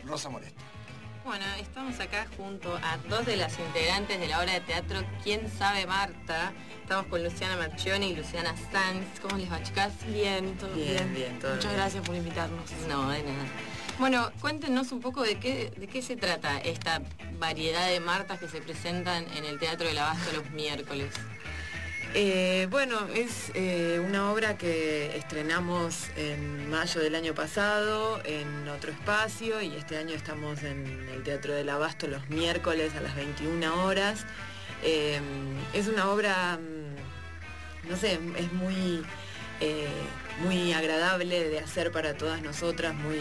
Rosa Moresto. Bueno, estamos acá junto a dos de las integrantes de la obra de teatro ¿Quién sabe Marta? Estamos con Luciana Marchioni y Luciana Sanz. ¿Cómo les va, chicas? Bien, todo bien. Todo Muchas bien. gracias por invitarnos. No, de nada. Bueno, cuéntenos un poco de qué se trata esta variedad de Martas que se presentan en el Teatro del Abasto los miércoles. Bueno, es una obra que estrenamos en mayo del año pasado en otro espacio y este año estamos en el Teatro del Abasto los miércoles a las 21 horas. Es una obra, no sé, es muy agradable de hacer para todas nosotras, muy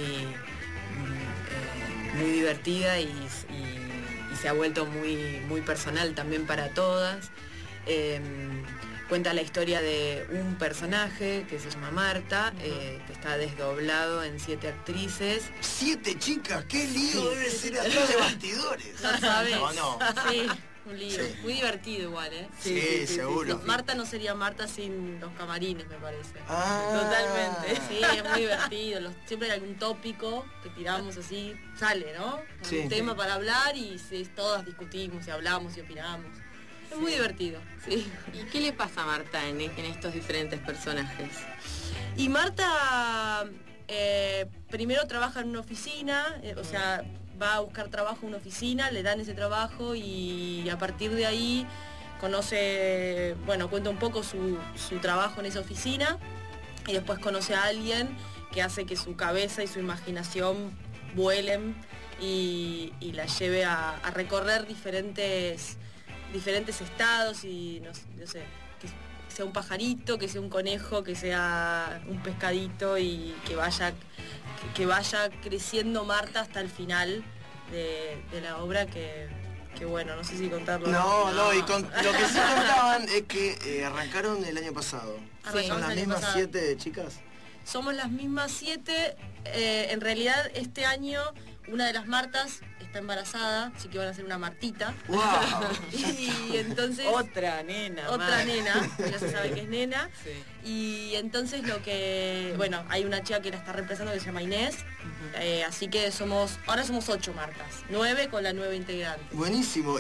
divertida y se ha vuelto muy personal también para todas. Cuenta la historia de un personaje que se llama Marta, que está desdoblado en 7 actrices. 7 chicas, qué lío debe ser atrás de bastidores. No sabes. No. Sí, un lío. Sí. Muy divertido igual, ¿eh? Sí, seguro. Marta no sería Marta sin los camarines, me parece. Ah. Totalmente. Sí, es muy divertido. Siempre hay algún tópico que tiramos así, sale, ¿no? Sí. Un tema para hablar y todas discutimos y hablamos y opinamos. Es muy divertido, sí. ¿Y qué le pasa a Marta en estos diferentes personajes? Y Marta primero trabaja en una oficina, o sea, va a buscar trabajo en una oficina, le dan ese trabajo y a partir de ahí conoce, bueno, cuenta un poco su trabajo en esa oficina y después conoce a alguien que hace que su cabeza y su imaginación vuelen y la lleve a recorrer diferentes estados y no sé, que sea un pajarito, que sea un conejo, que sea un pescadito y que vaya creciendo Marta hasta el final de la obra que bueno, no sé si contarlo. No, y lo que sí contaban es que arrancaron el año pasado. Arrancamos ¿Son las el año mismas pasado. 7 chicas? Somos las mismas 7, en realidad este año una de las Martas está embarazada, así que van a ser una Martita. ¡Wow! Y entonces... Otra nena, ya se sabe que es nena. Sí. Y entonces bueno, hay una chica que la está reemplazando que se llama Inés, así que ahora somos 8 Martas, 9 con la nueva integrante. Buenísimo.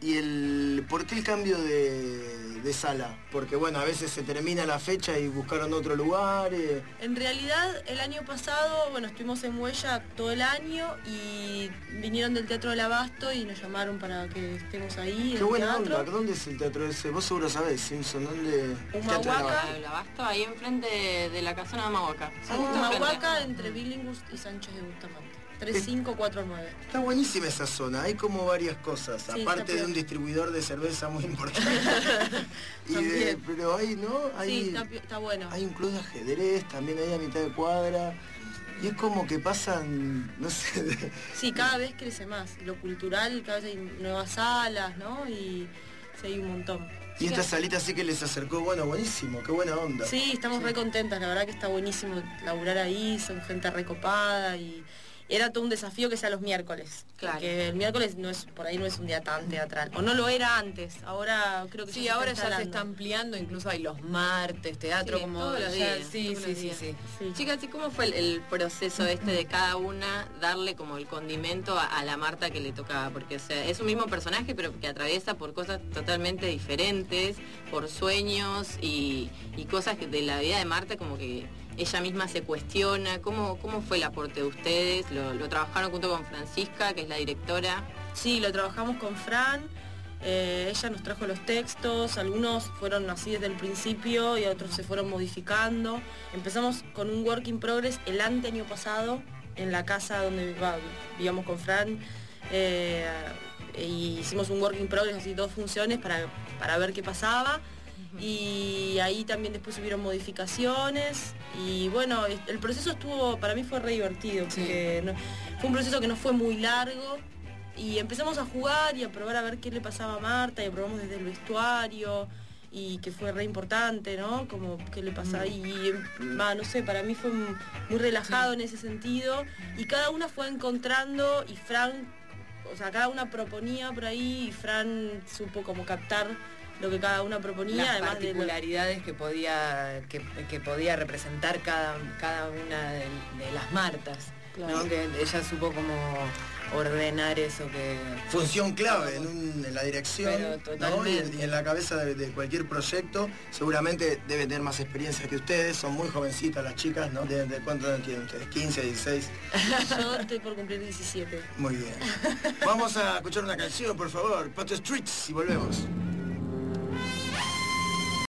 ¿Y por qué el cambio de sala? Porque bueno, a veces se termina la fecha y buscaron otro lugar. En realidad el año pasado, bueno, estuvimos en Huella todo el año y vinieron del Teatro del Abasto y nos llamaron para que estemos ahí. Qué en buena teatro. onda. ¿Dónde es el teatro ese? Vos seguro sabés, Simpson, ¿dónde? Humahuaca. Teatro del Abasto. El Abasto, ahí enfrente de la casona de Humahuaca. Humahuaca entre Billinghurst y Sánchez de Bustamante. 3549. Está buenísima esa zona, hay como varias cosas, Sí, aparte está de peor. un distribuidor de cerveza muy importante. También. Pero hay, ¿no? Sí, está bueno. Hay un club de ajedrez también ahí a mitad de cuadra. Y es como que pasan, no sé, Sí, cada vez crece más. Lo cultural, cada vez hay nuevas salas, ¿no? Y sí, hay un montón. y esta salita sí que les acercó, bueno, buenísimo, qué buena onda. Sí, estamos re contentas, la verdad que está buenísimo laburar ahí, son gente recopada y era todo un desafío que sea los miércoles. Claro. Porque el miércoles por ahí no es un día tan teatral. O no lo era antes, ahora creo que Sí, ya ahora ya se instalando. está ampliando, incluso hay los martes, teatro, Sí, como todos los ya- días, sí, todos sí, los sí, días. sí. Sí. Chicas, ¿y cómo fue el proceso de cada una darle como el condimento a la Marta que le tocaba? Porque, o sea, es un mismo personaje, pero que atraviesa por cosas totalmente diferentes, por sueños y cosas de la vida de Marta como que ella misma se cuestiona. ¿Cómo fue el aporte de ustedes? ¿Lo trabajaron junto con Francisca, que es la directora? Sí, lo trabajamos con Fran, ella nos trajo los textos, algunos fueron así desde el principio y otros se fueron modificando. Empezamos con un work in progress el año pasado, en la casa donde vivíamos con Fran, y hicimos un work in progress, así 2 funciones para ver qué pasaba. Y ahí también después hubieron modificaciones y bueno, el proceso para mí fue re divertido porque fue un proceso que no fue muy largo y empezamos a jugar y a probar a ver qué le pasaba a Marta y probamos desde el vestuario y que fue re importante, ¿no? Como qué le pasaba y no sé, para mí fue muy relajado en ese sentido y cada una fue encontrando y Fran, o sea, cada una proponía por ahí y Fran supo como captar lo que cada una proponía, Las además particularidades que podía representar cada una de las Martas. Claro. ¿no? Que ella supo como ordenar eso que... Función clave en la dirección, Pero ¿no? totalmente. Y en la cabeza de cualquier proyecto. Seguramente debe tener más experiencia que ustedes, son muy jovencitas las chicas, ¿no? ¿De cuánto tienen ustedes? ¿15, 16? Yo estoy por cumplir 17. Muy bien. Vamos a escuchar una canción, por favor. Pato Streets y volvemos.